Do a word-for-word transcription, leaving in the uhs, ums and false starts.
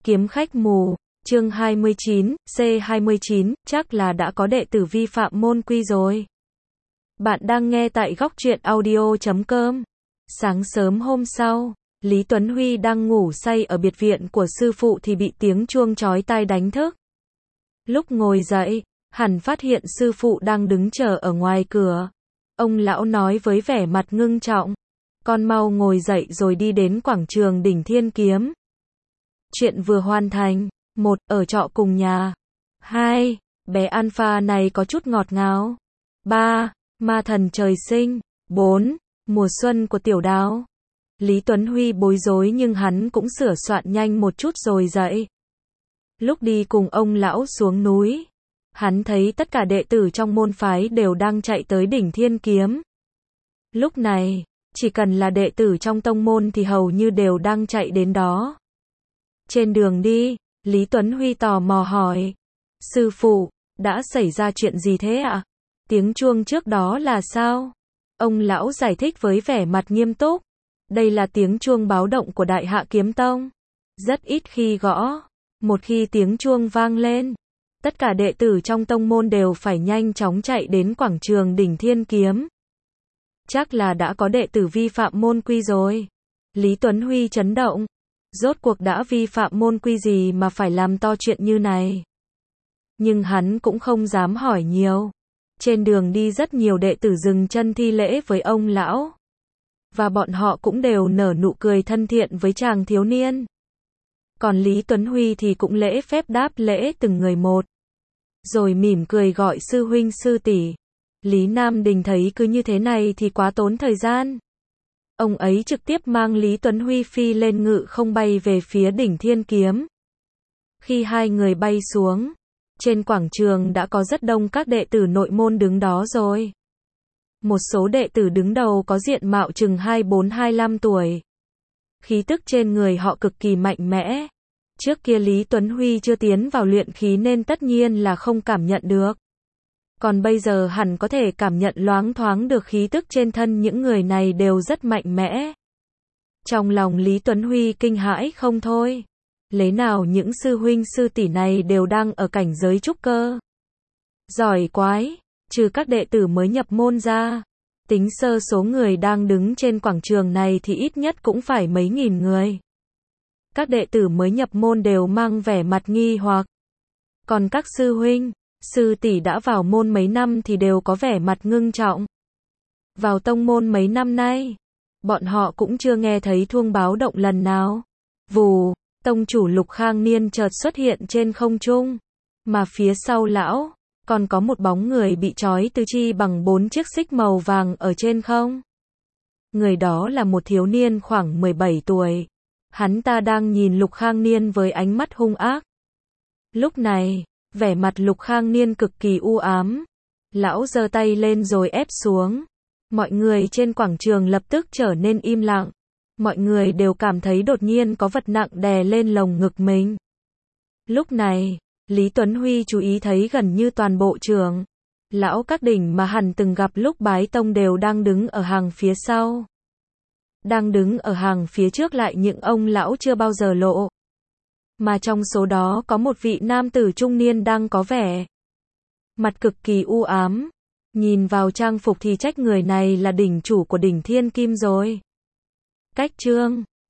Kiếm khách mù, chương hai mươi chín, C hai mươi chín, chắc là đã có đệ tử vi phạm môn quy rồi. Bạn đang nghe tại góc truyện audio chấm com. Sáng sớm hôm sau, Lý Tuấn Huy đang ngủ say ở biệt viện của sư phụ thì bị tiếng chuông chói tai đánh thức. Lúc ngồi dậy, hẳn phát hiện sư phụ đang đứng chờ ở ngoài cửa. Ông lão nói với vẻ mặt ngưng trọng, con mau ngồi dậy rồi đi đến quảng trường đỉnh Thiên Kiếm. Chuyện vừa hoàn thành. Một, ở trọ cùng nhà. Hai, bé Alpha này có chút ngọt ngào. Ba, ma thần trời sinh. Bốn, mùa xuân của tiểu đào. Lý Tuấn Huy bối rối nhưng hắn cũng sửa soạn nhanh một chút rồi dậy. Lúc đi cùng ông lão xuống núi, hắn thấy tất cả đệ tử trong môn phái đều đang chạy tới đỉnh Thiên Kiếm. Lúc này, chỉ cần là đệ tử trong tông môn thì hầu như đều đang chạy đến đó. Trên đường đi, Lý Tuấn Huy tò mò hỏi, sư phụ, đã xảy ra chuyện gì thế ạ? Tiếng chuông trước đó là sao? Ông lão giải thích với vẻ mặt nghiêm túc, đây là tiếng chuông báo động của Đại Hạ Kiếm Tông. Rất ít khi gõ, một khi tiếng chuông vang lên, tất cả đệ tử trong tông môn đều phải nhanh chóng chạy đến quảng trường đỉnh Thiên Kiếm. Chắc là đã có đệ tử vi phạm môn quy rồi. Lý Tuấn Huy chấn động. Rốt cuộc đã vi phạm môn quy gì mà phải làm to chuyện như này. Nhưng hắn cũng không dám hỏi nhiều. Trên đường đi rất nhiều đệ tử dừng chân thi lễ với ông lão. Và bọn họ cũng đều nở nụ cười thân thiện với chàng thiếu niên. Còn Lý Tuấn Huy thì cũng lễ phép đáp lễ từng người một. Rồi mỉm cười gọi sư huynh sư tỷ. Lý Nam Đình thấy cứ như thế này thì quá tốn thời gian. Ông ấy trực tiếp mang Lý Tuấn Huy phi lên ngự không bay về phía đỉnh Thiên Kiếm. Khi hai người bay xuống, trên quảng trường đã có rất đông các đệ tử nội môn đứng đó rồi. Một số đệ tử đứng đầu có diện mạo chừng hai mươi bốn hai mươi lăm tuổi. Khí tức trên người họ cực kỳ mạnh mẽ. Trước kia Lý Tuấn Huy chưa tiến vào luyện khí nên tất nhiên là không cảm nhận được. Còn bây giờ hẳn có thể cảm nhận loáng thoáng được khí tức trên thân những người này đều rất mạnh mẽ. Trong lòng Lý Tuấn Huy kinh hãi không thôi. Lẽ nào những sư huynh sư tỷ này đều đang ở cảnh giới trúc cơ? Giỏi quái, trừ các đệ tử mới nhập môn ra, tính sơ số người đang đứng trên quảng trường này thì ít nhất cũng phải mấy nghìn người. Các đệ tử mới nhập môn đều mang vẻ mặt nghi hoặc. Còn các sư huynh, sư tỷ đã vào môn mấy năm thì đều có vẻ mặt ngưng trọng. Vào tông môn mấy năm nay, bọn họ cũng chưa nghe thấy chuông báo động lần nào. Vù, tông chủ Lục Khang Niên chợt xuất hiện trên không trung, mà phía sau lão còn có một bóng người bị trói tứ chi bằng bốn chiếc xích màu vàng ở trên không. Người đó là một thiếu niên khoảng mười bảy tuổi. Hắn ta đang nhìn Lục Khang Niên với ánh mắt hung ác. Lúc này, vẻ mặt Lục Khang Niên cực kỳ u ám. Lão giơ tay lên rồi ép xuống. Mọi người trên quảng trường lập tức trở nên im lặng. Mọi người đều cảm thấy đột nhiên có vật nặng đè lên lồng ngực mình. Lúc này, Lý Tuấn Huy chú ý thấy gần như toàn bộ trường lão các đỉnh mà hẳn từng gặp lúc bái tông đều đang đứng ở hàng phía sau. Đang đứng ở hàng phía trước lại những ông lão chưa bao giờ lộ. Mà trong số đó có một vị nam tử trung niên đang có vẻ mặt cực kỳ u ám. Nhìn vào trang phục thì trách người này là đỉnh chủ của đỉnh Thiên Kim rồi. Cách chương